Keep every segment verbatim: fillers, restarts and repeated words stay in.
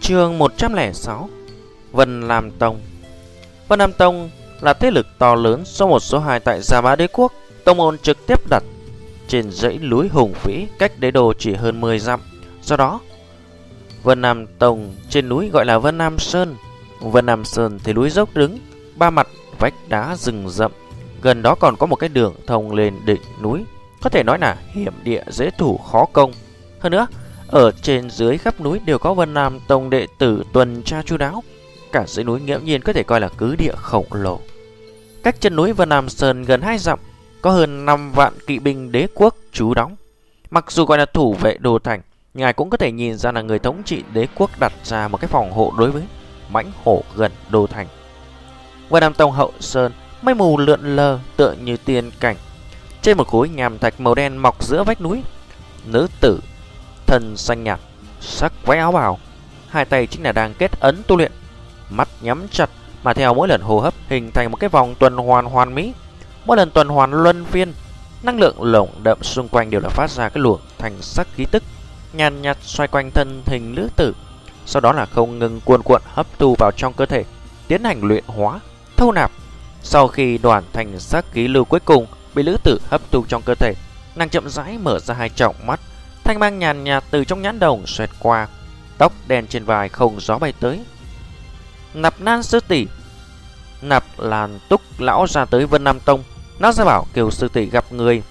Chương một trăm lẻ sáu. Vân Lam Tông. Vân Lam Tông là thế lực to lớn số một số hai tại Gia Mã Đế Quốc. Tông môn trực tiếp đặt trên dãy núi hùng vĩ cách đế đô chỉ hơn mười dặm. Do đó, Vân Lam Tông trên núi gọi là Vân Lam Sơn. Vân Lam Sơn thì núi dốc đứng, ba mặt vách đá rừng rậm. Gần đó còn có một cái đường thông lên đỉnh núi, có thể nói là hiểm địa dễ thủ khó công. Hơn nữa, ở trên dưới khắp núi đều có Vân Lam Tông đệ tử tuần tra chu đáo. Cả dãy núi nghiễm nhiên có thể coi là cứ địa khổng lồ. Cách chân núi Vân Lam Sơn gần hai dặm, có hơn năm vạn kỵ binh đế quốc trú đóng. Mặc dù gọi là thủ vệ đô thành, ngài cũng có thể nhìn ra là người thống trị đế quốc đặt ra một cái phòng hộ đối với mãnh hổ gần đô thành. Vân Lam Tông hậu sơn, mây mù lượn lờ tựa như tiên cảnh. Trên một khối nhàm thạch màu đen mọc giữa vách núi, nữ tử thân xanh nhạt, sắc váy áo bào, hai tay chính là đang kết ấn tu luyện, mắt nhắm chặt mà theo mỗi lần hô hấp hình thành một cái vòng tuần hoàn hoàn mỹ. Mỗi lần tuần hoàn luân phiên, năng lượng lồng đậm xung quanh đều là phát ra cái luồng thành sắc khí tức nhàn nhạt xoay quanh thân hình nữ tử, sau đó là không ngừng cuồn cuộn hấp thu vào trong cơ thể, tiến hành luyện hóa, thâu nạp. Sau khi đoàn thành sắc khí lưu cuối cùng bị nữ tử hấp thu trong cơ thể, nàng chậm rãi mở ra hai tròng mắt, thanh mang nhàn nhạt từ trong nhãn đồng xoẹt qua, tóc đen trên vai không gió bay tới. Nạp Lan sư tỷ. Nạp Lan Túc lão ra tới Vân Lam Tông, nó ra bảo kêu sư tỷ gặp người.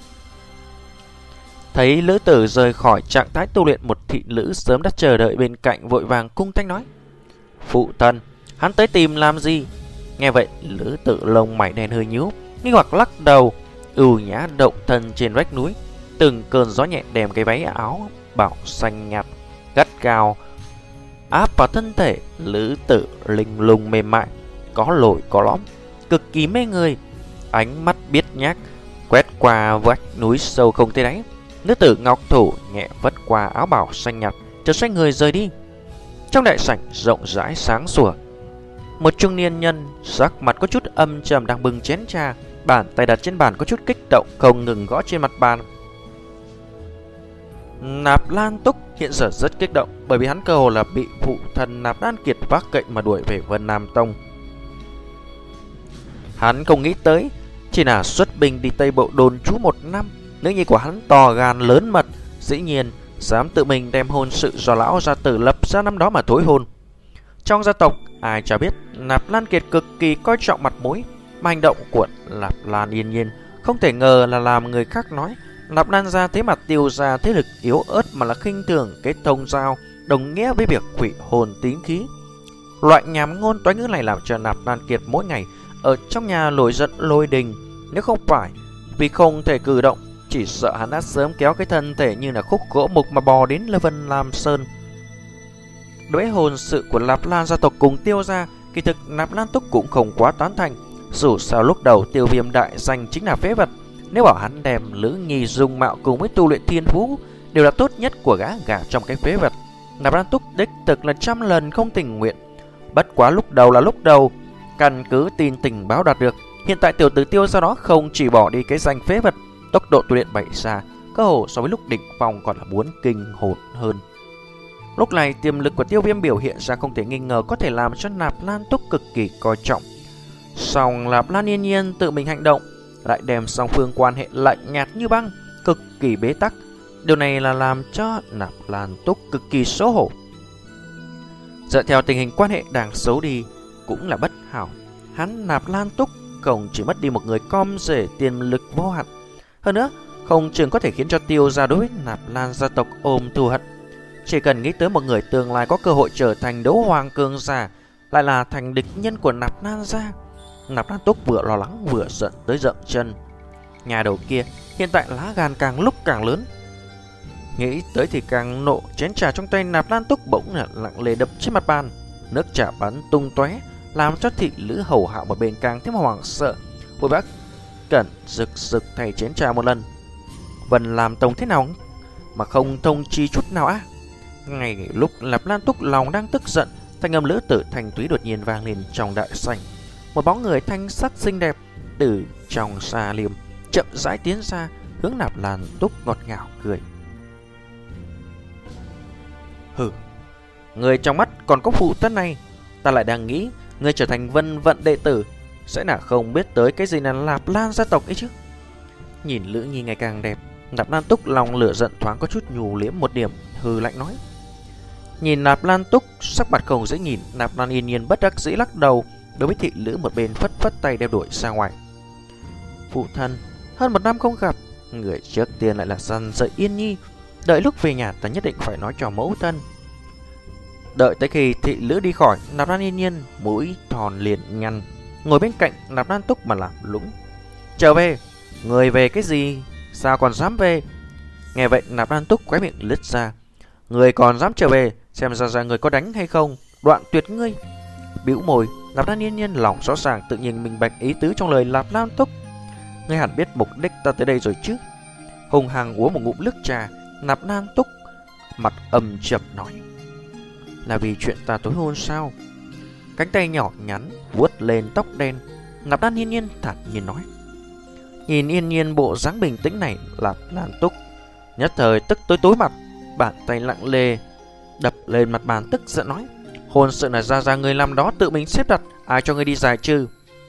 Thấy lữ tử rời khỏi trạng thái tu luyện, một thị nữ sớm đã chờ đợi bên cạnh vội vàng cung thanh nói: phụ thân, hắn tới tìm làm gì? Nghe vậy lữ tử lông mày đen hơi nhíu, nghi hoặc lắc đầu, ưu nhã động thân trên vách núi. Từng cơn gió nhẹ đem cái váy áo bảo xanh nhạt gắt gao áp vào thân thể lữ tử, linh lung mềm mại, có lồi có lõm, cực kỳ mê người. Ánh mắt biết nhác quét qua vách núi sâu không thấy đáy. Nữ tử ngọc thủ nhẹ vất qua áo bảo xanh nhạt, chợt xoay người rời đi. Trong đại sảnh rộng rãi sáng sủa, một trung niên nhân sắc mặt có chút âm trầm đang bưng chén trà, bàn tay đặt trên bàn có chút kích động, không ngừng gõ trên mặt bàn. Nạp Lan Túc hiện giờ rất kích động, bởi vì hắn cơ hồ là bị phụ thân Nạp Lan Kiệt vác cậy mà đuổi về Vân Lam Tông. Hắn không nghĩ tới, chỉ là xuất binh đi Tây Bộ đồn trú một năm, nữ nhi của hắn to gan lớn mật, dĩ nhiên dám tự mình đem hôn sự do lão gia tử lập ra năm đó mà thối hôn. Trong gia tộc ai chả biết Nạp Lan Kiệt cực kỳ coi trọng mặt mũi, mà hành động của Nạp Lan Yên Nhiên không thể ngờ là làm người khác nói Nạp Lan gia thế mặt tiêu ra thế lực yếu ớt, mà là khinh thường cái thông giao đồng nghĩa với việc hủy hồn tín khí. Loại nhảm ngôn toái ngữ này làm cho Nạp Lan Kiệt mỗi ngày ở trong nhà nổi giận lôi đình. Nếu không phải vì không thể cử động, chỉ sợ hắn đã sớm kéo cái thân thể như là khúc gỗ mục mà bò đến Vân Lam Sơn. Đối với hôn sự của Nạp Lan gia tộc cùng tiêu gia, kỳ thực Nạp Lan Túc cũng không quá tán thành. Dù sao lúc đầu Tiêu Viêm đại danh chính là phế vật, nếu bảo hắn đem Lữ Nhi dung mạo cùng với tu luyện thiên phú đều là tốt nhất của gã gả trong cái phế vật, Nạp Lan Túc đích thực là trăm lần không tình nguyện. Bất quá lúc đầu là lúc đầu, căn cứ tin tình báo đạt được, hiện tại tiểu tử Tiêu sau đó không chỉ bỏ đi cái danh phế vật, tốc độ tu luyện bảy xa, cơ hồ so với lúc đỉnh phong còn là muốn kinh hồn hơn. Lúc này tiềm lực của Tiêu Viêm biểu hiện ra không thể nghi ngờ có thể làm cho Nạp Lan Túc cực kỳ coi trọng. Song Nạp Lan Yên Nhiên tự mình hành động lại đem song phương quan hệ lạnh nhạt như băng, cực kỳ bế tắc. Điều này là làm cho Nạp Lan Túc cực kỳ xấu hổ. Dựa theo tình hình quan hệ đang xấu đi cũng là bất hảo, hắn Nạp Lan Túc không chỉ mất đi một người con rể tiềm lực vô hạn, hơn nữa không chừng có thể khiến cho Tiêu gia đối với Nạp Lan gia tộc ôm thù hận. Chỉ cần nghĩ tới một người tương lai có cơ hội trở thành đấu hoàng cường giả, lại là thành địch nhân của Nạp Lan gia, Nạp Lan Túc vừa lo lắng vừa giận tới giận chân. Nhà đầu kia hiện tại lá gan càng lúc càng lớn, nghĩ tới thì càng nộ. Chén trà trong tay Nạp Lan Túc bỗng là lặng lề đập trên mặt bàn, nước trà bắn tung tóe, làm cho thị nữ hầu hạ một bên càng thêm hoảng sợ. Vội vã cẩn rực rực thay chén trà một lần. Vân Lam Tông thế nào mà không thông chi chút nào á? Ngay lúc Nạp Lan Túc lòng đang tức giận, thanh âm lữ tử thanh túy đột nhiên vang lên trong đại sảnh. Một bóng người thanh sắc xinh đẹp từ trong xa liềm chậm rãi tiến ra, hướng Nạp Lan Túc ngọt ngào cười. Hừ, Người trong mắt còn có phụ thân này. Ta lại đang nghĩ người trở thành vân vận đệ tử sẽ là không biết tới cái gì là Nạp Lan gia tộc ấy chứ. Nhìn Lữ Nhi ngày càng đẹp, Nạp Lan Túc lòng lửa giận thoáng có chút nhù liếm một điểm, hừ lạnh nói. Nhìn Nạp Lan Túc sắc mặt không dễ nhìn, Nạp Lan Yên Nhiên bất đắc dĩ lắc đầu, đối với thị Lữ một bên phất phất tay đeo đuổi ra ngoài. Phụ thân, hơn một năm không gặp, người trước tiên lại là dằn dạy Yên Nhi, đợi lúc về nhà ta nhất định phải nói cho mẫu thân. Đợi tới khi thị Lữ đi khỏi, Nạp Lan Yên Nhiên mũi thòn liền nhăn, ngồi bên cạnh Nạp Lan Túc mà làm lũng. Trở về, người về cái gì? Sao còn dám về? Nghe vậy Nạp Lan Túc khóe miệng lướt ra. Người còn dám trở về, xem ra ra người có đánh hay không, đoạn tuyệt ngươi. Bĩu môi, Nạp Lan Yên Nhiên lòng rõ ràng tự nhiên minh bạch ý tứ trong lời Nạp Lan Túc. Ngươi hẳn biết mục đích ta tới đây rồi chứ? Hùng hằng uống một ngụm nước trà, Nạp Lan Túc mặt âm trầm nói. Là vì chuyện ta tối hôn sao? Cánh tay nhỏ nhắn vuốt lên tóc đen, Nạp Lan Yên Nhiên thản nhiên nói. Nhìn Yên Nhiên bộ dáng bình tĩnh này, Nạp Lan Túc nhất thời tức tối tối mặt, bàn tay lặng lề đập lên mặt bàn tức giận nói. Hôn sự là ra ra người làm đó tự mình xếp đặt, ai cho người đi giải trừ?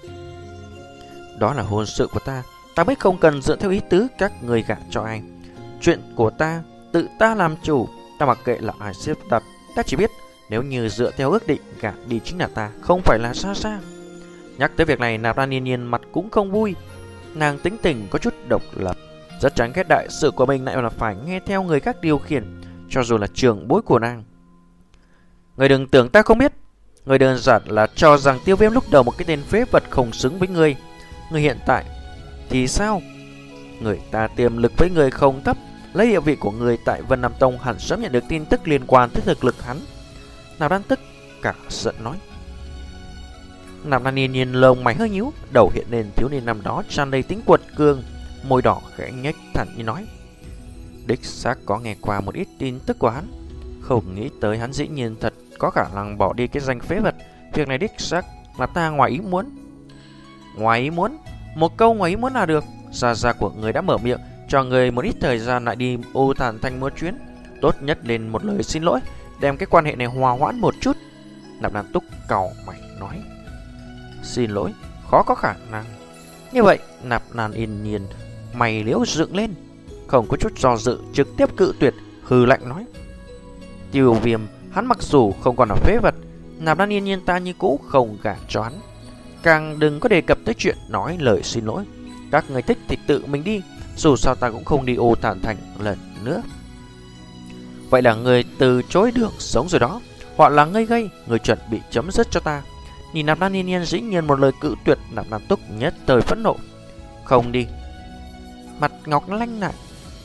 Đó là hôn sự của ta, ta mới không cần dựa theo ý tứ các người gả cho ai. Chuyện của ta, tự ta làm chủ, ta mặc kệ là ai xếp đặt. Ta chỉ biết nếu như dựa theo ước định gả đi chính là ta, không phải là Sa Sa. Nhắc tới việc này, Nạp Lan Yên Nhiên mặt cũng không vui. Nàng tính tình có chút độc lập, rất chán ghét đại sự của mình lại là phải nghe theo người khác điều khiển, cho dù là trưởng bối của nàng. Người đừng tưởng ta không biết, người đơn giản là cho rằng Tiêu Viêm lúc đầu một cái tên phế vật không xứng với người. Người hiện tại thì sao? Người ta tiềm lực với người không thấp, lấy địa vị của người tại Vân Nam Tông hẳn sớm nhận được tin tức liên quan tới thực lực hắn. Nạp Lan Tức cả giận nói. Nạp Lan Yên Nhiên lông mày hơi nhíu, đầu hiện lên thiếu niên năm đó tràn đầy tính quật cường, môi đỏ khẽ nhếch thản nhiên nói. Đích xác có nghe qua một ít tin tức của hắn, không nghĩ tới hắn dĩ nhiên thật có khả năng bỏ đi cái danh phế vật. Việc này đích xác là ta ngoài ý muốn. Ngoài ý muốn? Một câu ngoài ý muốn là được. Gia gia của người đã mở miệng cho người một ít thời gian lại đi ô Thản Thành một chuyến, tốt nhất lên một lời xin lỗi, đem cái quan hệ này hòa hoãn một chút. Nạp Lan Túc cau mày nói. Xin lỗi, khó có khả năng. Như vậy Nạp Lan Yên Nhiên mày liễu dựng lên, không có chút do dự, trực tiếp cự tuyệt, hừ lạnh nói. Tiêu Viêm hắn mặc dù không còn là phế vật, Nạp Lan Yên Nhiên ta như cũ không gả cho hắn. Càng đừng có đề cập tới chuyện nói lời xin lỗi. Các người thích thì tự mình đi, dù sao ta cũng không đi ô Thản Thành lần nữa. Vậy là người từ chối đường sống rồi đó, hoặc là ngây gây, người chuẩn bị chấm dứt cho ta. Nhìn Nạp Lan Yên Nhiên dĩ nhiên một lời cự tuyệt, Nạp Lan Túc nhất thời phẫn nộ. Không đi. Mặt ngọc lanh lại.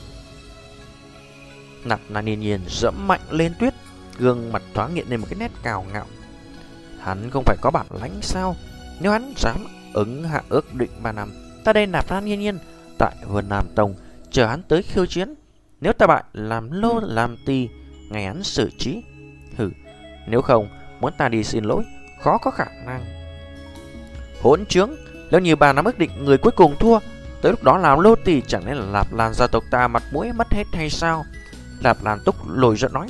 Nạp Lan Yên Nhiên dẫm mạnh lên tuyết, gương mặt thoáng hiện lên một cái nét cào ngạo. Hắn không phải có bản lãnh sao? Nếu hắn dám ứng hạ ước định ba năm, ta đây Nạp Lan Yên Nhiên tại Vân Nam Tông chờ hắn tới khiêu chiến. Nếu ta bại, làm lô làm tì, ngày hắn xử trí. Hừ, nếu không muốn ta đi xin lỗi, khó có khả năng. Hỗn trướng, nếu như ba năm ước định người cuối cùng thua, tới lúc đó làm lô tì chẳng lẽ là Nạp Lan gia tộc ta mặt mũi mất hết hay sao? Nạp Lan Túc lồi giận nói.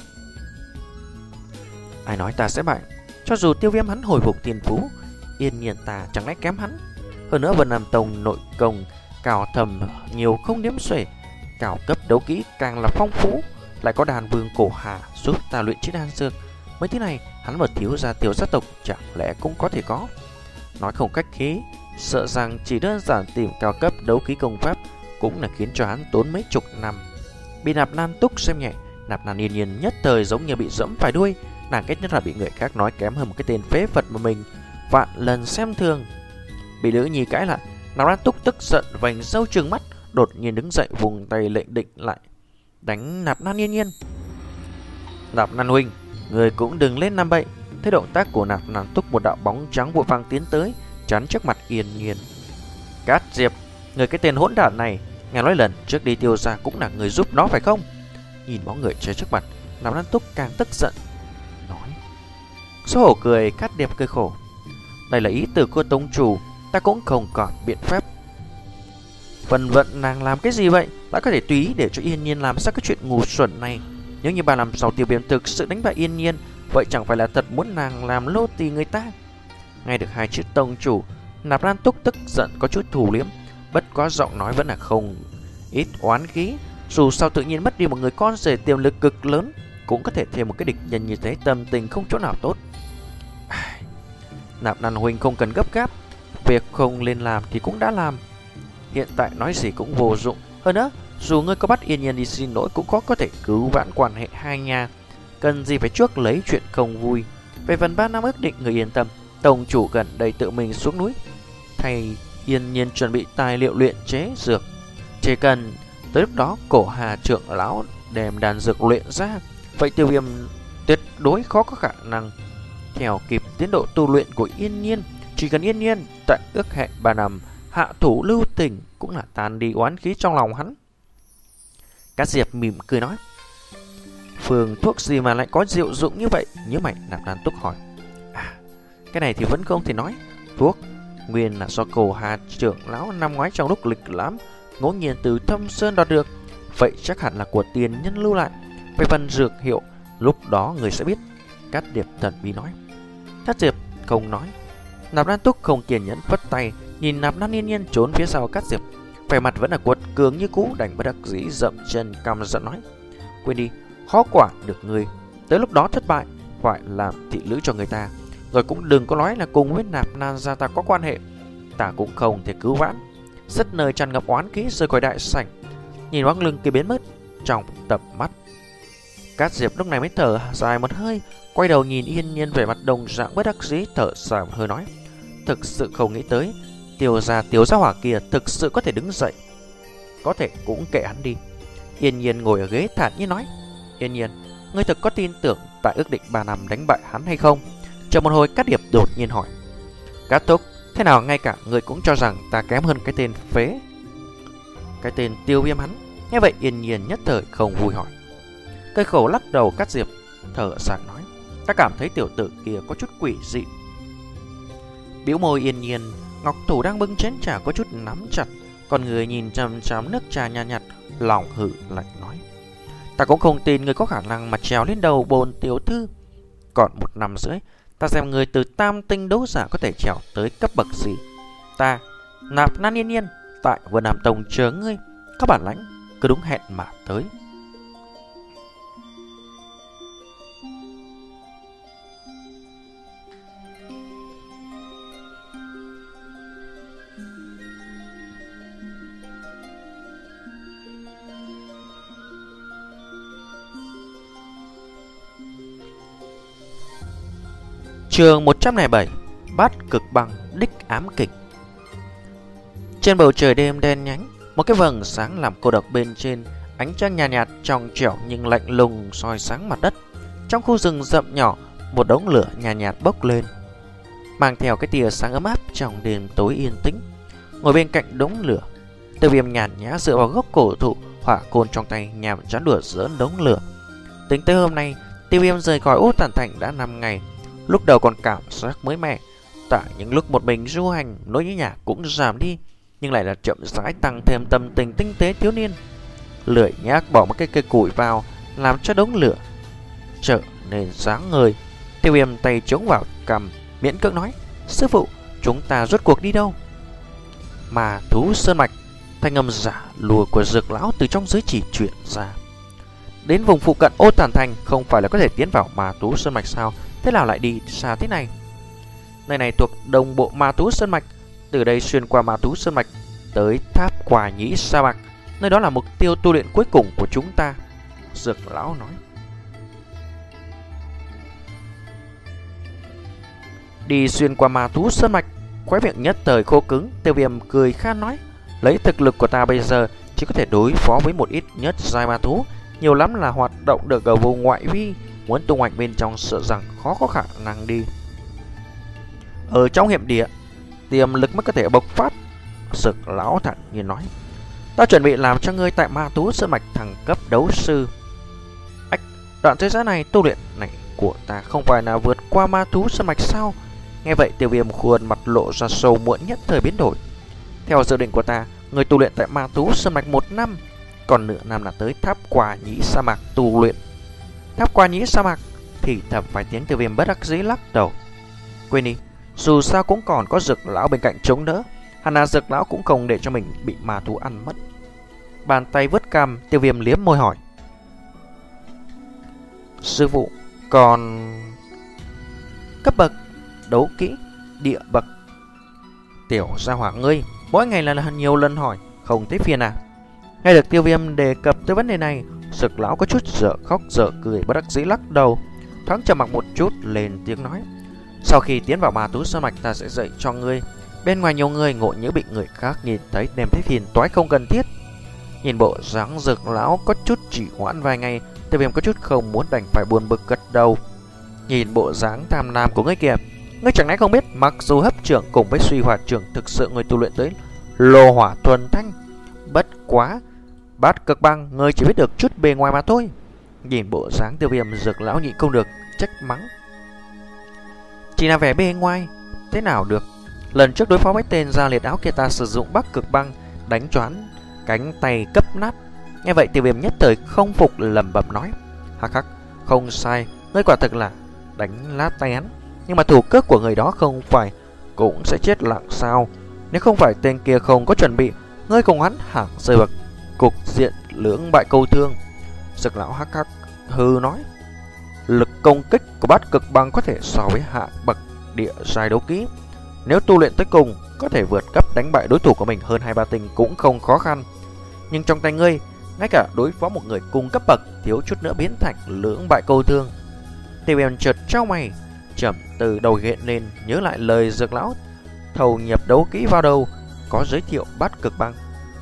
Ai nói ta sẽ bại? Cho dù Tiêu Viêm hắn hồi phục tiền phú, Yên Nhiên ta chẳng lẽ kém hắn? Hơn nữa Vân Nam Tông nội công cao thầm nhiều không đếm xuể, cao cấp đấu kỹ càng là phong phú, lại có đàn vương cổ hà giúp ta luyện chế đan dược. Mấy thứ này hắn mà thiếu gia tiểu gia tộc chẳng lẽ cũng có thể có. Nói không cách khí, sợ rằng chỉ đơn giản tìm cao cấp đấu khí công pháp cũng là khiến cho hắn tốn mấy chục năm. Bị Nạp Lan Túc xem nhẹ, Nạp Lan Yên Nhiên nhất thời giống như bị dẫm phải đuôi. Nàng kết nhất là bị người khác nói kém hơn một cái tên phế vật mà mình vạn lần xem thường. Bị Lữ Nhi cãi lại, Nạp Lan Túc tức giận vành râu trừng mắt, đột nhiên đứng dậy vùng tay lệnh định lại đánh Nạp Lan Yên Nhiên. Nạp Lan huynh, người cũng đừng lên làm bậy. Thấy động tác của Nạp Lan Túc, một đạo bóng trắng vội vàng tiến tới chắn trước mặt Yên Nhiên. Cát Diệp, người cái tên hỗn đản này, nghe nói lần trước đi Tiêu gia cũng là người giúp nó phải không? Nhìn bóng người chơi trước mặt, Nạp Lan Túc càng tức giận nói. Xấu hổ cười, Cát Điệp cười khổ. Đây là ý từ của tông chủ, ta cũng không còn biện pháp. Phần vận nàng làm cái gì vậy? Đã có thể tùy ý để cho Yên Nhiên làm sao cái chuyện ngu xuẩn này. Nếu như bà làm sao Tiêu Viêm thực sự đánh bại Yên Nhiên, vậy chẳng phải là thật muốn nàng làm lô tì người ta? Nghe được hai chữ tông chủ, Nạp Lan Túc tức giận có chút thù liếm, bất quá giọng nói vẫn là không ít oán khí. Dù sao tự nhiên mất đi một người con rể tiềm lực cực lớn, cũng có thể thêm một cái địch nhân như thế, tâm tình không chỗ nào tốt. Nạp Lan huynh không cần gấp gáp, việc không nên làm thì cũng đã làm, hiện tại nói gì cũng vô dụng. Hơn nữa, dù ngươi có bắt Yên Nhiên đi xin lỗi cũng có có thể cứu vãn quan hệ hai nhà, cần gì phải chuốc lấy chuyện không vui. Về phần ba năm ước định, người yên tâm, tông chủ gần đây tự mình xuống núi thay Yên Nhiên chuẩn bị tài liệu luyện chế dược, chỉ cần tới lúc đó Cổ Hà trưởng lão đem đan dược luyện ra, vậy Tiêu Viêm tuyệt đối khó có khả năng theo kịp tiến độ tu luyện của Yên Nhiên. Chỉ cần Yên Nhiên tại ước hẹn ba năm hạ thủ lưu tình, cũng là tan đi oán khí trong lòng hắn. Cát Diệp mỉm cười nói: phương thuốc gì mà lại có diệu dụng như vậy? Nhớ mày. Nạp Lan Túc hỏi: À, cái này thì vẫn không thể nói. Thuốc nguyên là do Cổ Hà trưởng lão năm ngoái trong lúc lịch lãm ngẫu nhiên từ Thâm Sơn đoạt được, vậy chắc hẳn là của tiền nhân lưu lại. Về phần dược hiệu, lúc đó người sẽ biết. Cát Diệp thần bí nói. Cát Diệp không nói. Nạp Lan Túc không kiên nhẫn phất tay, nhìn Nạp Lan Yên Nhiên trốn phía sau Cát Diệp, vẻ mặt vẫn là quật cường như cũ, đành bất đắc dĩ dậm chân căm giận nói: Quên đi, khó quản được người, tới lúc đó thất bại phải làm thị nữ cho người ta, rồi cũng đừng có nói là cùng với Nạp Lan gia ta có quan hệ, ta cũng không thể cứu vãn. Rất nơi tràn ngập oán khí rời khỏi đại sảnh, nhìn bóng lưng kia biến mất trong tầm mắt. Cát Diệp lúc này mới thở dài một hơi, quay đầu nhìn Yên Nhiên vẻ mặt đồng dạng bất đắc dĩ, thở dài một hơi nói: Thực sự không nghĩ tới Tiêu gia tiểu gia hỏa kia thực sự có thể đứng dậy. Có thể cũng kệ hắn đi. Yên Nhiên ngồi ở ghế thản nhiên nói: Yên Nhiên, ngươi thực có tin tưởng tại ước định ba năm đánh bại hắn hay không? Chờ một hồi, Cát Diệp đột nhiên hỏi: Cát Thúc, thế nào ngay cả ngươi cũng cho rằng ta kém hơn cái tên phế, cái tên Tiêu Viêm hắn? Nghe vậy Yên Nhiên nhất thời không vui hỏi. Cây khẩu lắc đầu. Cát Diệp thở dài nói: Ta cảm thấy tiểu tử kia có chút quỷ dị. Bĩu môi Yên Nhiên, ngọc thủ đang bưng chén trà có chút nắm chặt, còn người nhìn chằm chằm nước trà nhạt nhạt, lòng hử lạnh nói: Ta cũng không tin người có khả năng mà trèo lên đầu bồn tiểu thư. Còn một năm rưỡi, ta xem người từ tam tinh đấu giả có thể trèo tới cấp bậc gì. Ta, Nạp Lan Yên Nhiên, tại Vân Nam Tông chờ ngươi, các bản lãnh cứ đúng hẹn mà tới. Chương một trăm lẻ bảy. Bát cực băng đích ám kình. Trên bầu trời đêm đen nhánh, một cái vầng sáng làm cô độc bên trên, ánh trăng nhạt nhạt trong trẻo nhưng lạnh lùng soi sáng mặt đất. Trong khu rừng rậm nhỏ, một đống lửa nhạt nhạt bốc lên, mang theo cái tia sáng ấm áp trong đêm tối yên tĩnh. Ngồi bên cạnh đống lửa, Tiêu Viêm nhàn nhã dựa vào gốc cổ thụ, hỏa côn trong tay nhằm chán đùa giỡn đống lửa. Tính tới hôm nay, Tiêu Viêm rời khỏi Ô Tản Thành đã năm ngày. Lúc đầu còn cảm giác mới mẻ, tại những lúc một mình du hành, nỗi nhớ nhà cũng giảm đi, nhưng lại là chậm rãi tăng thêm tâm tình tinh tế thiếu niên. Lười nhác bỏ một cái cây củi vào, làm cho đống lửa trở nên sáng ngời. Tiêu Viêm tay chống vào cằm, miễn cưỡng nói: Sư phụ, chúng ta rốt cuộc đi đâu? Mà thú sơn mạch. Thanh âm giả lùa của Dược lão từ trong giới chỉ chuyển ra. Đến vùng phụ cận Ô Tản Thành không phải là có thể tiến vào Ma Thú Sơn Mạch sao? Thế nào lại đi xa thế này? Nơi này thuộc đồng bộ Ma Thú Sơn Mạch. Từ đây xuyên qua Ma Thú Sơn Mạch tới Tháp Quả Nhĩ Sa Mạc, nơi đó là mục tiêu tu luyện cuối cùng của chúng ta, Dược lão nói. Đi xuyên qua Ma Thú Sơn Mạch. Khóe miệng nhất thời khô cứng. Tiêu Viêm cười khan nói: Lấy thực lực của ta bây giờ chỉ có thể đối phó với một ít nhất giai ma thú, nhiều lắm là hoạt động được ở vùng ngoại vi, muốn tung hoành bên trong sợ rằng khó có khả năng đi. Ở trong hiểm địa, tiềm lực mới có thể bộc phát, Dược lão thản nhiên nói. Ta chuẩn bị làm cho ngươi tại Ma Thú Sơn Mạch thăng cấp đấu sư. Ách, đoạn thời gian này tu luyện này của ta không phải là vượt qua Ma Thú Sơn Mạch sao? Nghe vậy Tiêu Viêm khuôn mặt lộ ra sầu muộn nhất thời biến đổi. Theo dự định của ta, người tu luyện tại Ma Thú Sơn Mạch một năm, còn nửa năm là tới Tháp Quả Nhĩ Sa Mạc tu luyện. Tháp Quả Nhĩ Sa Mạc thì thầm vài tiếng. Tiêu Viêm bất đắc dĩ lắc đầu. Quên đi, dù sao cũng còn có Dược lão bên cạnh chống đỡ. Hẳn là Dược lão cũng không để cho mình bị ma thú ăn mất. Bàn tay vứt cằm, Tiêu Viêm liếm môi hỏi. Sư phụ, còn cấp bậc đấu kỹ địa bậc. Tiểu gia hỏa ngươi mỗi ngày là nhiều lần hỏi, không thấy phiền à? Nghe được Tiêu Viêm đề cập tới vấn đề này, Dược lão có chút dở khóc dở cười, bất đắc dĩ lắc đầu. Thoáng trầm mặc một chút, lên tiếng nói. Sau khi tiến vào ma thú sơn mạch, ta sẽ dạy cho ngươi. Bên ngoài nhiều người ngộ nhỡ bị người khác nhìn thấy đem thấy phiền toái không cần thiết. Nhìn bộ dáng Dược lão có chút chỉ hoãn vài ngày, Tiêu Viêm có chút không muốn đành phải buồn bực gật đầu. Nhìn bộ dáng tham lam của ngươi kìa, ngươi chẳng lẽ không biết mặc dù hấp trưởng cùng với suy hỏa trưởng thực sự người tu luyện tới lô hỏa thuần thanh, bất quá Bát Cực Băng ngươi chỉ biết được chút bề ngoài mà thôi. Nhìn bộ dáng Tiêu Viêm, Dược lão nhịn không được trách mắng. Chỉ là vẻ bề ngoài, thế nào được? Lần trước đối phó với tên da liệt áo kia, ta sử dụng Bắc Cực Băng đánh choán cánh tay cấp nát. Nghe vậy Tiêu Viêm nhất thời không phục, lẩm bẩm nói. Hắc hắc, không sai, ngươi quả thực là đánh lát tay hắn. Nhưng mà thủ cước của người đó không phải cũng sẽ chết lặng sao? Nếu không phải tên kia không có chuẩn bị, ngươi cùng hắn hẳn rơi vào cục diện lưỡng bại câu thương. Dược lão hắc hắc hư nói. Lực công kích của Bát Cực Băng có thể so với hạ bậc địa giai đấu kỹ. Nếu tu luyện tới cùng, có thể vượt cấp đánh bại đối thủ của mình hơn hai ba tinh cũng không khó khăn. Nhưng trong tay ngươi, ngay cả đối phó một người cùng cấp bậc, thiếu chút nữa biến thành lưỡng bại câu thương. Tiêu Viêm chợt trao mày, chậm từ đầu hiện lên, nhớ lại lời Dược lão thầu nhập đấu kỹ vào đầu, có giới thiệu Bát Cực Băng.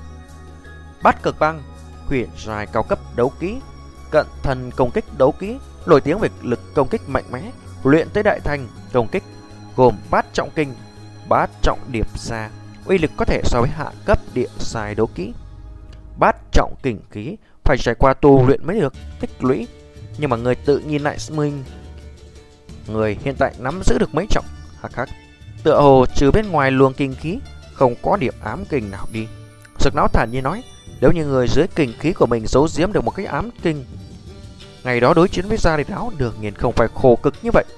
Bát Cực Băng, huyền giai cao cấp đấu kỹ, cận thần công kích đấu kỹ, nổi tiếng về lực công kích mạnh mẽ, luyện tới đại thành công kích, gồm bát trọng kinh, bát trọng điệp xa, uy lực có thể so với hạ cấp địa giai đấu kỹ. Bát trọng kình khí phải trải qua tu luyện mới được tích lũy, nhưng mà người tự nhìn lại mình, người hiện tại nắm giữ được mấy trọng. Hắc hắc, tựa hồ trừ bên ngoài luồng kinh khí không có điểm ám kình nào đi. Dược lão thản nhiên nói. Nếu như người dưới kình khí của mình giấu giếm được một cái ám kình, ngày đó đối chiến với gia đình áo đương nhiên không phải khổ cực như vậy.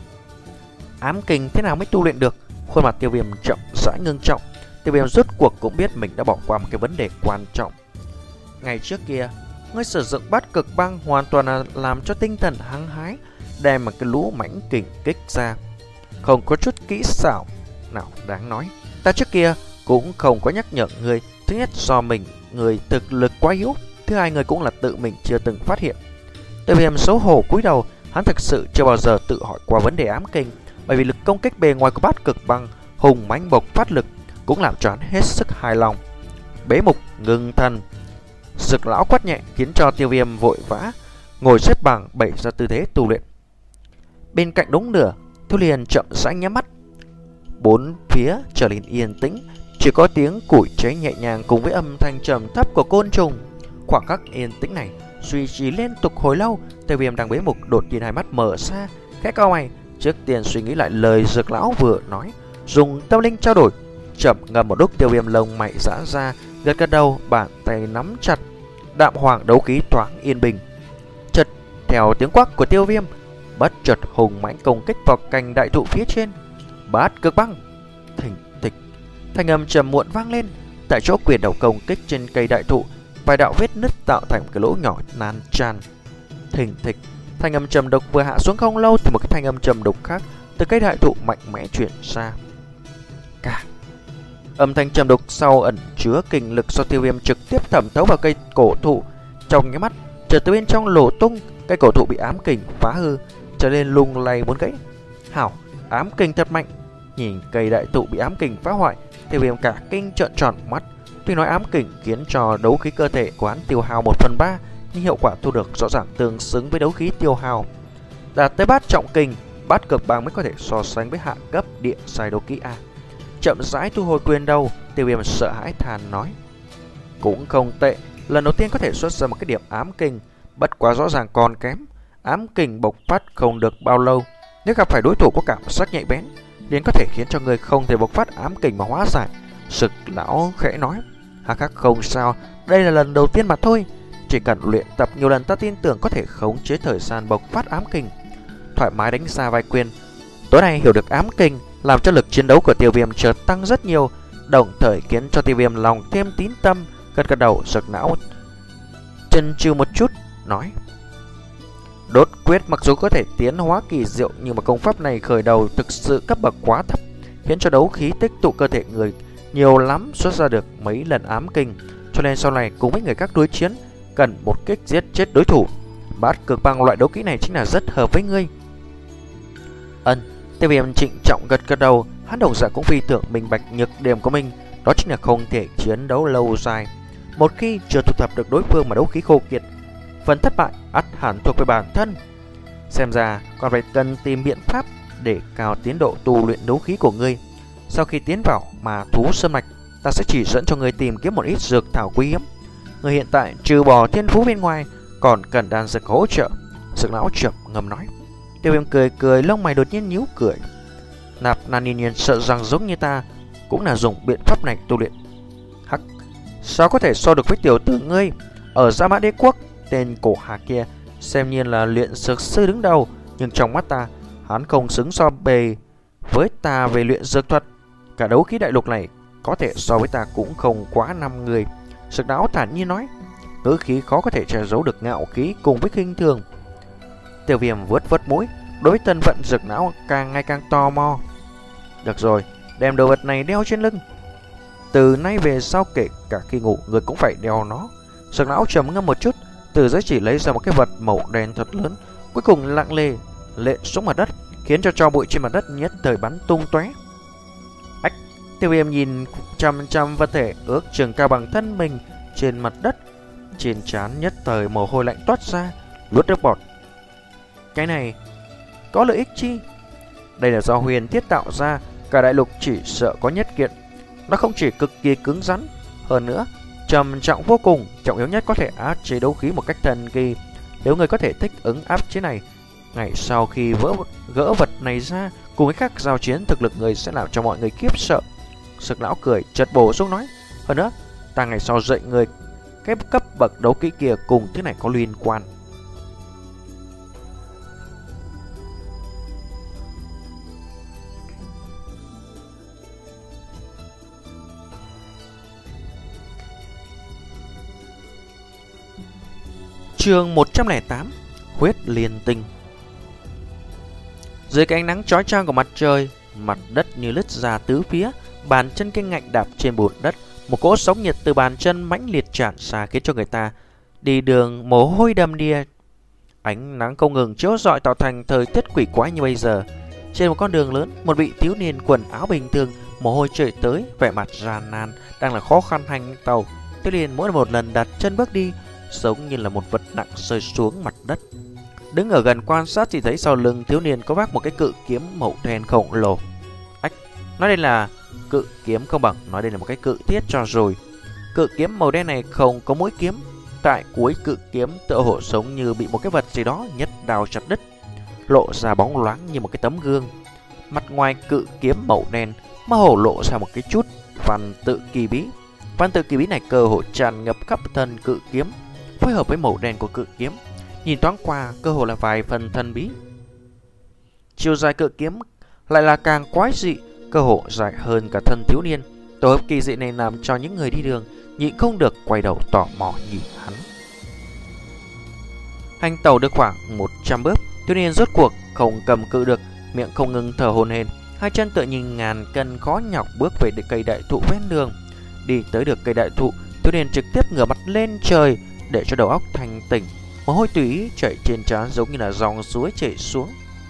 Ám kình thế nào mới tu luyện được? Khuôn mặt Tiêu Viêm chậm rãi ngưng trọng. Tiêu Viêm rốt cuộc cũng biết mình đã bỏ qua một cái vấn đề quan trọng. Ngày trước kia, ngươi sử dụng Bát Cực Băng hoàn toàn là làm cho tinh thần hăng hái, đem một cái lũ mãnh kình kích ra, không có chút kỹ xảo nào đáng nói. Ta trước kia cũng không có nhắc nhở ngươi. Thứ nhất, do mình người thực lực quá yếu. Thứ hai, người cũng là tự mình chưa từng phát hiện. Tiêu Viêm xấu hổ cúi đầu. Hắn thực sự chưa bao giờ tự hỏi qua vấn đề ám kình, bởi vì lực công kích bề ngoài của Bát Cực Băng hùng mãnh bộc phát lực cũng làm cho hắn hết sức hài lòng. Bế mục ngưng thần, Dược lão quát nhẹ khiến cho Tiêu Viêm vội vã ngồi xếp bằng, bày ra tư thế tu luyện. Bên cạnh đống lửa, Thu Liền chậm rãi nhắm mắt. Bốn phía trở nên yên tĩnh, chỉ có tiếng củi cháy nhẹ nhàng cùng với âm thanh trầm thấp của côn trùng. Khoảng khắc yên tĩnh này duy trì liên tục hồi lâu. Tiêu Viêm đang bế mục đột nhiên hai mắt mở ra, khẽ cau mày, trước tiên suy nghĩ lại lời Dược lão vừa nói, dùng tâm linh trao đổi. Chậm ngầm một lúc, Tiêu Viêm lông mày giãn ra, gật gật đầu, bàn tay nắm chặt. Đạm hoàng đấu khí thoáng yên bình. Chợt theo tiếng quát của Tiêu Viêm, bất chợt hùng mãnh công kích vào cành đại thụ phía trên. Bát Cực Băng, thình thịch, thanh âm trầm muộn vang lên. Tại chỗ quyền đầu công kích trên cây đại thụ, vài đạo vết nứt tạo thành một cái lỗ nhỏ nan tràn. Thình thịch, thanh âm trầm độc vừa hạ xuống không lâu thì một cái thanh âm trầm độc khác từ cây đại thụ mạnh mẽ chuyển ra. Cả âm thanh trầm độc sau ẩn chứa kình lực do Tiêu Viêm trực tiếp thẩm thấu vào cây cổ thụ. Trong nháy mắt, chợt từ bên trong lỗ tung, cây cổ thụ bị ám kình phá hư, trở nên lung lay muốn gãy. Hảo, ám kình thật mạnh. Nhìn cây đại thụ bị ám kình phá hoại, Tiêu Viêm cả kinh trợn tròn mắt. Tuy nói ám kình khiến cho đấu khí cơ thể của hắn tiêu hao một phần ba, nhưng hiệu quả thu được rõ ràng tương xứng với đấu khí tiêu hao. Đạt tới bát trọng kình, Bát Cực Băng mới có thể so sánh với hạ cấp địa giai đấu kỹ A. Chậm rãi thu hồi quyền đầu, Tiêu Viêm sợ hãi than nói. Cũng không tệ, lần đầu tiên có thể xuất ra một cái điểm ám kình, bất quá rõ ràng còn kém. Ám kình bộc phát không được bao lâu, nếu gặp phải đối thủ có cảm giác nhạy bén, liền có thể khiến cho người không thể bộc phát ám kình mà hóa giải. Dược lão khẽ nói. Hắc hắc, không sao, đây là lần đầu tiên mà thôi. Chỉ cần luyện tập nhiều lần, ta tin tưởng có thể khống chế thời gian bộc phát ám kình. thoải mái đánh ra vài quyền. Tối nay hiểu được ám kinh làm cho lực chiến đấu của Tiêu Viêm chợt tăng rất nhiều, đồng thời khiến cho Tiêu Viêm lòng thêm tín tâm. Gật gật đầu, Dược Lão chần chừ một chút nói: Đốt quyết mặc dù có thể tiến hóa kỳ diệu, nhưng mà công pháp này khởi đầu thực sự cấp bậc quá thấp, khiến cho đấu khí tích tụ cơ thể người nhiều lắm xuất ra được mấy lần ám kinh, cho nên sau này cùng với người các đối chiến cần một kích giết chết đối thủ. Bát cực băng loại đấu kỹ này chính là rất hợp với ngươi. Ân. Tiêu Viêm trịnh trọng gật gật đầu, hắn đồng dạng cũng phi tưởng minh bạch nhược điểm của mình, đó chính là không thể chiến đấu lâu dài. Một khi chưa thu thập được đối phương mà đấu khí khô kiệt, phần thất bại ắt hẳn thuộc về bản thân. Xem ra còn phải cần tìm biện pháp để cao tiến độ tu luyện đấu khí của ngươi. Sau khi tiến vào mà thú sơn mạch, ta sẽ chỉ dẫn cho ngươi tìm kiếm một ít dược thảo quý hiếm. Ngươi hiện tại trừ bỏ thiên phú bên ngoài, còn cần đan dược hỗ trợ. Dược Lão chậm ngầm nói. Tiêu Viêm cười cười, lông mày đột nhiên nhíu cười. Nạp Nan Nhiên Nhiên sợ rằng giống như ta cũng là dùng biện pháp này tu luyện. Hắc, sao có thể so được với tiểu tử ngươi? Ở Gia Mã Đế Quốc, tên cổ hà kia xem nhiên là luyện dược sư đứng đầu, nhưng trong mắt ta, hắn không xứng so bề với ta về luyện dược thuật. Cả đấu khí đại lục này có thể so với ta cũng không quá năm người. Dược Lão thản nhiên nói, ngữ khí khó có thể che giấu được ngạo khí cùng với khinh thường. Tiêu Viêm vuốt vuốt mũi, đối với thân phận Dược Lão càng ngày càng tò mò. Được rồi, đem đồ vật này đeo trên lưng. Từ nay về sau kể cả khi ngủ, người cũng phải đeo nó. Dược Lão trầm ngâm một chút, từ giới chỉ lấy ra một cái vật màu đen thật lớn, cuối cùng lặng lề lệ xuống mặt đất, khiến cho tro bụi trên mặt đất nhất thời bắn tung tóe. Ách! Tiêu Viêm nhìn chăm chăm vật thể ước chừng cao bằng thân mình trên mặt đất, trên trán nhất thời mồ hôi lạnh toát ra, nuốt nước bọt. Cái này có lợi ích chi? Đây là do huyền thiết tạo ra, cả đại lục chỉ sợ có nhất kiện. Nó không chỉ cực kỳ cứng rắn, hơn nữa trầm trọng vô cùng, trọng yếu nhất có thể áp chế đấu khí một cách thần kỳ. Nếu người có thể thích ứng áp chế này, ngày sau khi vỡ gỡ vật này ra, cùng với các giao chiến, thực lực người sẽ làm cho mọi người khiếp sợ. Dược Lão cười chợt bổ sung nói, hơn nữa ta ngày sau dạy người cái cấp bậc đấu kỹ kia cùng thứ này có liên quan. Chương một trăm lẻ tám, Huyết Liên Tinh. Dưới cái ánh nắng chói chang của mặt trời, mặt đất như lứt ra tứ phía, bàn chân kinh ngạnh đạp trên bùn đất, một cỗ sóng nhiệt từ bàn chân mãnh liệt tràn ra khiến cho người ta đi đường mồ hôi đầm đìa. Ánh nắng không ngừng chiếu rọi tạo thành thời tiết quỷ quái như bây giờ. Trên một con đường lớn, một vị thiếu niên quần áo bình thường, mồ hôi chảy tới, vẻ mặt gian nan, đang là khó khăn hành tàu. Thiếu niên mỗi một lần đặt chân bước đi, giống như là một vật nặng rơi xuống mặt đất. Đứng ở gần quan sát chỉ thấy sau lưng thiếu niên có vác một cái cự kiếm màu đen khổng lồ. Ách, nói đây là cự kiếm không bằng nói đây là một cái cự thiết cho rồi. Cự kiếm màu đen này không có mũi kiếm, tại cuối cự kiếm tựa hồ giống như bị một cái vật gì đó nhất đào chặt đứt, lộ ra bóng loáng như một cái tấm gương. Mặt ngoài cự kiếm màu đen mơ hồ lộ ra một cái chút văn tự kỳ bí. Văn tự kỳ bí này cơ hồ tràn ngập khắp thân cự kiếm, phối hợp với màu đen của cự kiếm, nhìn thoáng qua cơ hồ là vài phần thần bí. Chiều dài cự kiếm lại là càng quái dị, cơ hồ dài hơn cả thân thiếu niên. Tổ hợp kỳ dị này làm cho những người đi đường nhịn không được quay đầu tò mò nhìn hắn. Hành tàu được khoảng một trăm bước, thiếu niên rốt cuộc không cầm cự được, miệng không ngừng thở hổn hển, hai chân tựa nhìn ngàn cân khó nhọc bước về cây đại thụ ven đường. Đi tới được cây đại thụ, thiếu niên trực tiếp ngửa mặt lên trời để cho đầu óc thanh tỉnh, mồ hôi tùy ý chảy trên trán giống như là dòng suối chảy xuống.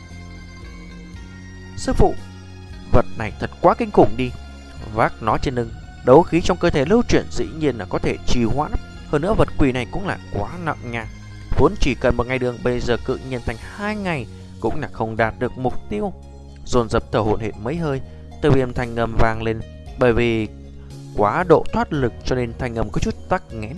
Sư phụ, vật này thật quá kinh khủng đi. Vác nó trên lưng, đấu khí trong cơ thể lưu chuyển dĩ nhiên là có thể trì hoãn. Hơn nữa vật quỷ này cũng là quá nặng nha. Vốn chỉ cần một ngày đường, bây giờ cự nhiên thành hai ngày cũng là không đạt được mục tiêu. Dồn dập thở hổn hển mấy hơi, Tiêu Viêm thanh ngầm vang lên. Bởi vì quá độ thoát lực cho nên thanh ngầm có chút tắc nghẽn.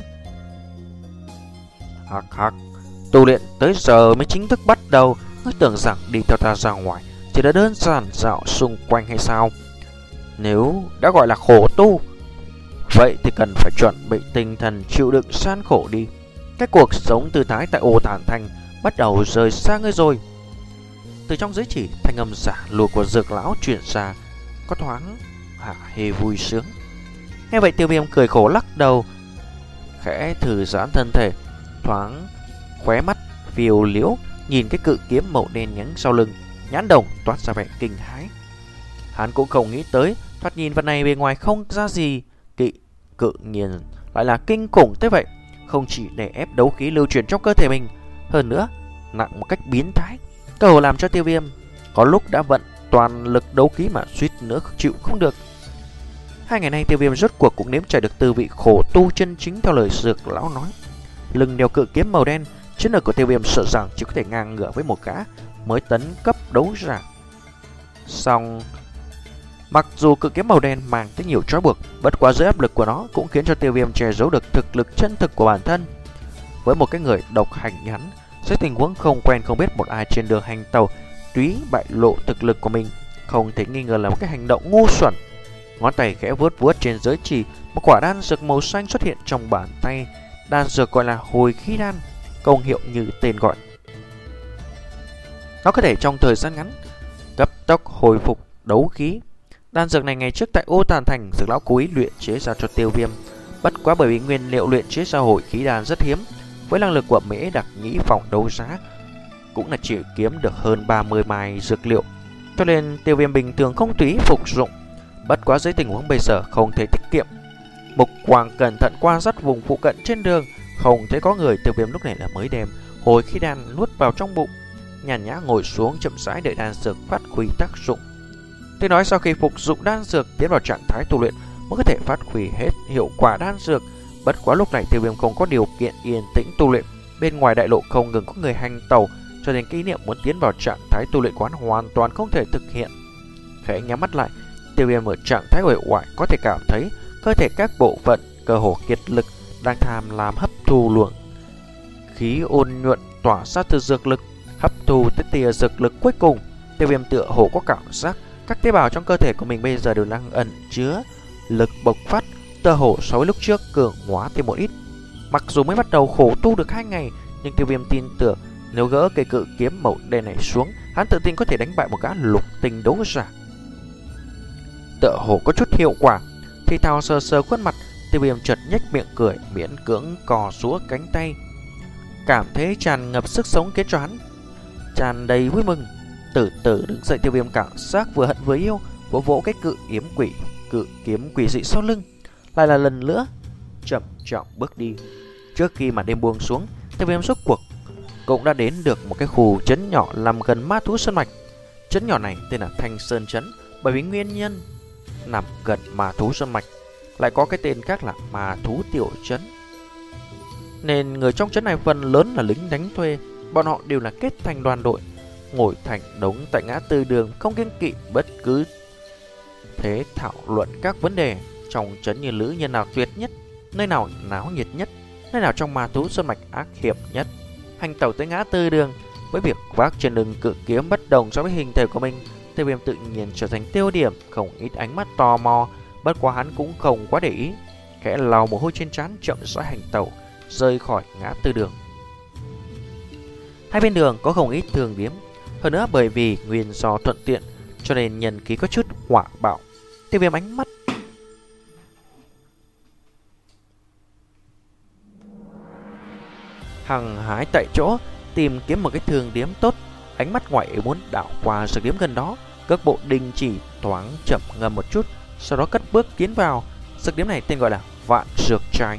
Hắc hắc, tu luyện tới giờ mới chính thức bắt đầu. Ngươi tưởng rằng đi theo ta ra ngoài chỉ là đơn giản dạo xung quanh hay sao? Nếu đã gọi là khổ tu, vậy thì cần phải chuẩn bị tinh thần chịu đựng gian khổ đi. Cái cuộc sống tư thái tại Ô Tản Thành bắt đầu rời xa ngươi rồi. Từ trong giới chỉ, thanh âm giả lùa của Dược lão truyền ra, có thoáng hả hề vui sướng. Nghe vậy Tiêu Viêm cười khổ lắc đầu, khẽ thư giãn thân thể, thoáng khóe mắt phiêu liễu nhìn cái cự kiếm màu đen nhánh sau lưng, nhãn đồng toát ra vẻ kinh hãi. Hắn cũng không nghĩ tới, thoạt nhìn vật này bề ngoài không ra gì kỵ, cự nhiên lại là kinh khủng thế vậy. Không chỉ để ép đấu khí lưu chuyển trong cơ thể mình, hơn nữa nặng một cách biến thái, cơ hồ làm cho Tiêu Viêm có lúc đã vận toàn lực đấu khí mà suýt nữa chịu không được. Hai ngày nay Tiêu Viêm rốt cuộc cũng nếm trải được tư vị khổ tu chân chính theo lời Dược lão nói. Lưng đeo cự kiếm màu đen, chiến lược của Tiêu Viêm sợ rằng chỉ có thể ngang ngửa với một gã mới tấn cấp đấu giả. Song mặc dù cự kiếm màu đen mang tới nhiều trói buộc, bất quá dưới áp lực của nó cũng khiến cho Tiêu Viêm che giấu được thực lực chân thực của bản thân. Với một cái người độc hành như hắn, dưới tình huống không quen không biết một ai trên đường hành tàu, túy bại lộ thực lực của mình, không thể nghi ngờ là một cái hành động ngu xuẩn. Ngón tay khẽ vuốt vuốt trên giới chỉ, một quả đan dược màu xanh xuất hiện trong bàn tay. Đan dược gọi là hồi khí đan, công hiệu như tên gọi. Nó có thể trong thời gian ngắn cấp tốc hồi phục đấu khí. Đan dược này ngày trước tại Ô Tàn Thành, Dược lão cố ý luyện chế ra cho Tiêu Viêm. Bất quá bởi vì nguyên liệu luyện chế ra hồi khí đan rất hiếm, với năng lực của Mễ Đặc Nhĩ phòng đấu giá cũng là chỉ kiếm được hơn ba mươi mai dược liệu, cho nên Tiêu Viêm bình thường không tùy phục dụng. Bất quá dưới tình huống bây giờ không thể tiết kiệm, Mục Quang cẩn thận quan sát vùng phụ cận trên đường, không thấy có người. Tiêu Viêm lúc này là mới đem hồi khí đan nuốt vào trong bụng, nhàn nhã ngồi xuống chậm rãi đợi đan dược phát huy tác dụng. Tôi nói sau khi phục dụng đan dược tiến vào trạng thái tu luyện mới có thể phát huy hết hiệu quả đan dược. Bất quá lúc này Tiêu Viêm không có điều kiện yên tĩnh tu luyện, bên ngoài đại lộ không ngừng có người hành tàu, cho nên cái ý niệm muốn tiến vào trạng thái tu luyện quán hoàn toàn không thể thực hiện. Khẽ nhắm mắt lại, Tiêu Viêm ở trạng thái uể oải có thể cảm thấy cơ thể các bộ phận cơ hồ kiệt lực, đang tham lam hấp thu luồng khí ôn nhuận tỏa ra từ dược lực. Hấp thu tới tia dược lực cuối cùng, Tiêu Viêm tựa hồ có cảm giác các tế bào trong cơ thể của mình bây giờ đều đang ẩn chứa lực bộc phát, tựa hồ so với lúc trước cường hóa thêm một ít. Mặc dù mới bắt đầu khổ tu được hai ngày, nhưng Tiêu Viêm tin tưởng nếu gỡ cây cự kiếm màu đen này xuống, hắn tự tin có thể đánh bại một gã lục tinh đấu giả. Tựa hồ có chút hiệu quả. Thì thào sờ sờ khuôn mặt, Tiêu Viêm chợt nhếch miệng cười, miễn cưỡng cò rúa cánh tay, cảm thấy tràn ngập sức sống khiến cho hắn tràn đầy vui mừng. Từ từ đứng dậy, Tiêu Viêm cảm giác vừa hận vừa yêu, vỗ vỗ cái cự kiếm quỷ cự kiếm quỷ dị sau lưng, lại là lần nữa chậm chậm bước đi. Trước khi mà đêm buông xuống, Tiêu Viêm rốt cuộc cũng đã đến được một cái khu trấn nhỏ nằm gần ma thú sơn mạch. Trấn nhỏ này tên là Thanh Sơn Trấn, bởi vì nguyên nhân nằm gần ma thú sơn mạch lại có cái tên khác là ma thú tiểu trấn, nên người trong trấn này phần lớn là lính đánh thuê. Bọn họ đều là kết thành đoàn đội, ngồi thành đống tại ngã tư đường, không kiêng kỵ bất cứ thế thảo luận các vấn đề trong trấn như lữ nhân nào tuyệt nhất, nơi nào náo nhiệt nhất, nơi nào trong ma thú sơn mạch ác hiểm nhất. Hành tẩu tới ngã tư đường với việc vác trên lưng cự kiếm bất đồng so với hình thể của mình, Tiêu Viêm tự nhiên trở thành tiêu điểm, không ít ánh mắt tò mò. Bất quá hắn cũng không quá để ý, khẽ lau mồ hôi trên trán, chậm rãi hành tẩu rời khỏi ngã tư đường. Hai bên đường có không ít thường điếm, hơn nữa bởi vì nguyên do thuận tiện cho nên nhân khí có chút hỏa bạo. Tiêu Viêm ánh mắt hằng hái tại chỗ tìm kiếm một cái thường điếm tốt, ánh mắt ngoại muốn đảo qua dược điếm gần đó, cước bộ đình chỉ thoáng chậm ngầm một chút, sau đó cất bước tiến vào. Dược điếm này tên gọi là Vạn Dược Trai.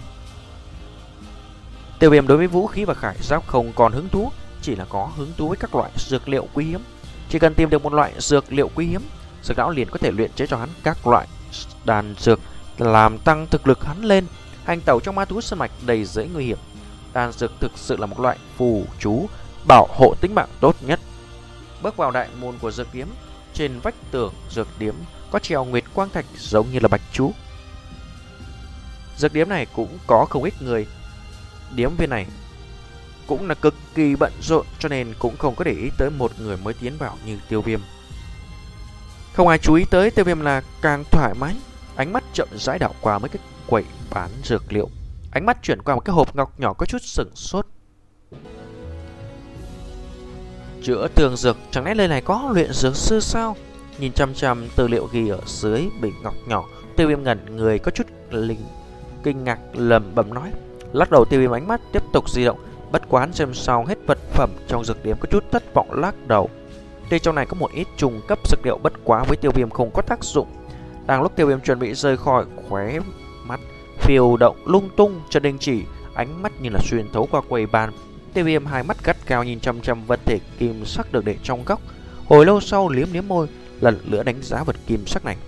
Tiêu Viêm đối với vũ khí và khải giáp không còn hứng thú, chỉ là có hứng thú với các loại dược liệu quý hiếm. Chỉ cần tìm được một loại dược liệu quý hiếm, Dược lão liền có thể luyện chế cho hắn các loại đan dược làm tăng thực lực hắn lên. Hành tẩu trong ma thú sơn mạch đầy dễ nguy hiểm, đan dược thực sự là một loại phù chú bảo hộ tính mạng tốt nhất. Bước vào đại môn của dược điếm, trên vách tường dược điếm có treo nguyệt quang thạch giống như là bạch chú. Dược điếm này cũng có không ít người, điếm viên này cũng là cực kỳ bận rộn, cho nên cũng không có để ý tới một người mới tiến vào như Tiêu Viêm. Không ai chú ý tới Tiêu Viêm là càng thoải mái, ánh mắt chậm rãi đảo qua mấy cái quầy bán dược liệu, ánh mắt chuyển qua một cái hộp ngọc nhỏ có chút sửng sốt. Chữa tường dược, chẳng lẽ nơi này có luyện dược sư sao? Nhìn chăm chăm tư liệu ghi ở dưới bình ngọc nhỏ, Tiêu Viêm ngẩn người có chút linh kinh ngạc lẩm bẩm nói. Lắc đầu, Tiêu Viêm ánh mắt tiếp tục di động, bất quán xem sau hết vật phẩm trong dược điểm có chút thất vọng lắc đầu. Tuy trong này có một ít trùng cấp dược liệu, bất quá với Tiêu Viêm không có tác dụng. Đang lúc Tiêu Viêm chuẩn bị rời khỏi, khóe mắt phiêu động lung tung, chân đình chỉ, ánh mắt như là xuyên thấu qua quầy bàn. Tiêu Viêm hai mắt gắt cao nhìn chăm chăm vật thể kim sắc được để trong góc. Hồi lâu sau liếm liếm môi, lần nữa đánh giá vật kim sắc này.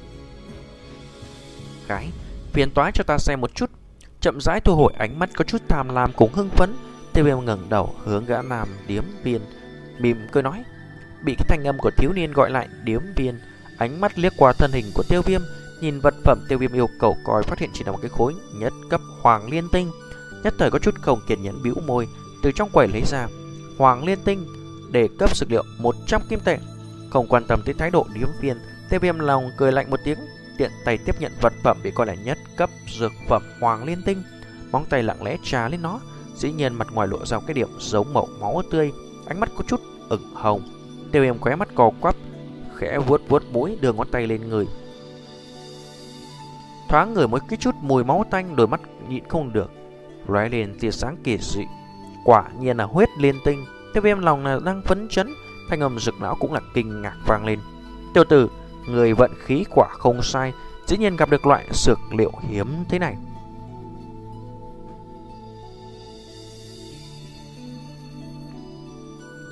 Cái phiền toái cho ta xem một chút. Chậm rãi thu hồi ánh mắt có chút tham lam cũng hưng phấn. Tiêu Viêm ngẩng đầu hướng gã nam điếm viên, mỉm cười nói. Bị cái thanh âm của thiếu niên gọi lại, điếm viên ánh mắt liếc qua thân hình của Tiêu Viêm, nhìn vật phẩm Tiêu Viêm yêu cầu coi, phát hiện chỉ là một cái khối nhất cấp hoàng liên tinh. Nhất thời có chút không kiên nhẫn bĩu môi, từ trong quầy lấy ra hoàng liên tinh để cấp dược liệu một trăm kim tệ. Không quan tâm tới thái độ điếm viên, Tiêu Viêm lòng cười lạnh một tiếng, tiện tay tiếp nhận vật phẩm bị coi là nhất cấp dược phẩm hoàng liên tinh, móng tay lặng lẽ trà lên nó. Dĩ nhiên mặt ngoài lộ ra cái điểm giống màu máu tươi, ánh mắt có chút ửng hồng. Tiêu Viêm khóe mắt co quắp, khẽ vuốt vuốt mũi, đưa ngón tay lên người, thoáng ngửi một cái chút mùi máu tanh, đôi mắt nhịn không được lóe lên tia sáng kỳ dị. Quả nhiên là huyết liên tinh. Tiêu Viêm lòng là đang phấn chấn, thanh âm rực não cũng là kinh ngạc vang lên. Tiểu tử, người vận khí quả không sai, dĩ nhiên gặp được loại dược liệu hiếm thế này.